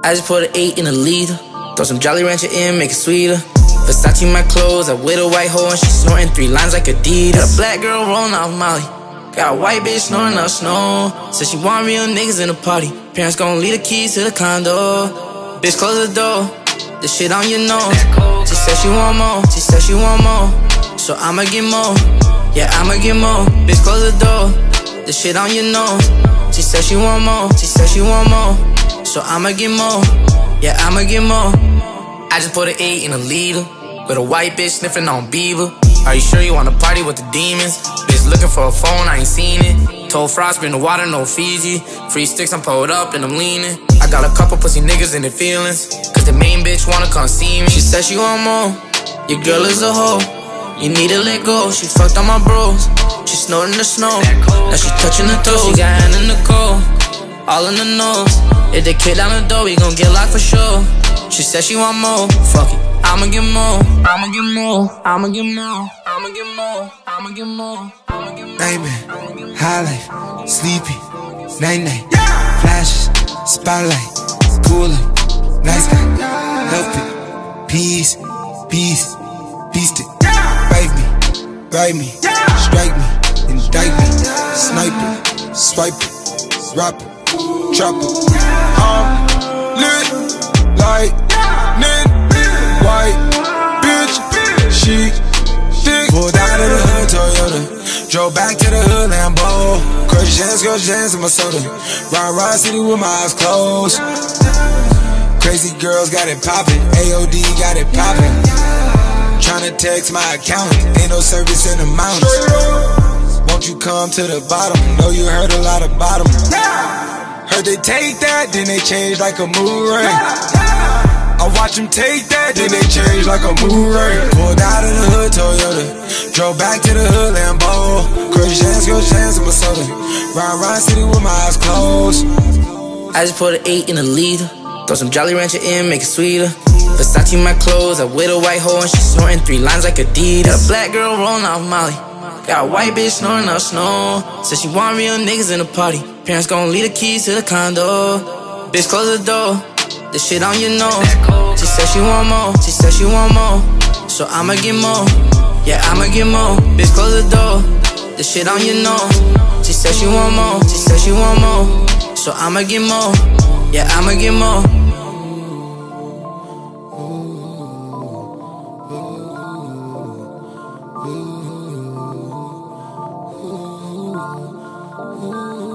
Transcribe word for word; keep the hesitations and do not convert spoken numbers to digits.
I just put an eight in a liter. Throw some Jolly Rancher in, make it sweeter. Versace my clothes, I with a white hoe and she snorting three lines like Adidas. Got a black girl rolling off Molly. Got a white bitch snoring up snow. Said she want real niggas in the party. Parents gon' leave the keys to the condo. Bitch, close the door. This shit on your nose. She said she want more. She said she want more. So I'ma get more. Yeah, I'ma get more. Bitch, close the door. This shit on your nose. She said she want more. She said she want more. So I'ma get more. Yeah, I'ma get more. I just put an eight in a liter. With a white bitch sniffing on Bieber. Are you sure you wanna party with the demons? Bitch looking for a phone, I ain't seen it. Told Frost, bring the water, no Fiji. Free sticks, I'm pulled up and I'm leaning. I got a couple pussy niggas in their feelings. Cause the main bitch wanna come see me. She said she want more. Your girl is a hoe. You need to let go. She fucked on my bros. She snorting the snow. Now she touching the toes. She got hand in the cold. All in the nose. If the kid down the door, we gon' get locked for sure. She said she want more. Fuck it. I'ma get more, I'ma get more, I'ma get more, I'ma get more, I'ma get more, I'ma get more. Nightmare, high life, sleepy, night night, flashes, spotlight, cooler, nice guy, help it, peace, peace, beast it, bite me, bite me, strike me, indict me, snipe it, swipe it, drop it, drop it, I'm lit like lit. White bitch, she thick. Pulled out of the hood, Toyota. Drove back to the hood, Lambo. Crush jams, crush jams in my soda. Ride, ride city with my eyes closed. Crazy girls got it poppin'. A O D got it poppin'. Tryna text my account. Ain't no service in the mountains. Won't you come to the bottom? Know you heard a lot about them. Heard they take that, then they change like a mood ring. I watch them take that, then they change like a mood ring. Pulled out of the hood, Toyota. Drove back to the hood, Lambo. Crush jams, crush jams in my soda. Ride, ride city with my eyes closed. I just put an eight in a liter. Throw some Jolly Rancher in, make it sweeter. Versace my clothes, I with a white hoe and she snorting three lines like Adidas. Got a black girl rolling off Molly. Got a white bitch snoring up snow. Said she want real niggas in the party. Parents gon' leave the keys to the condo. Bitch, close the door. This shit on your nose. She said she want more. She said she want more. So I'ma get more. Yeah, I'ma get more. Bitch, close the door. This shit on your nose. She said she want more. She said she want more. So I'ma get more. Yeah, I'ma get more. Ooh.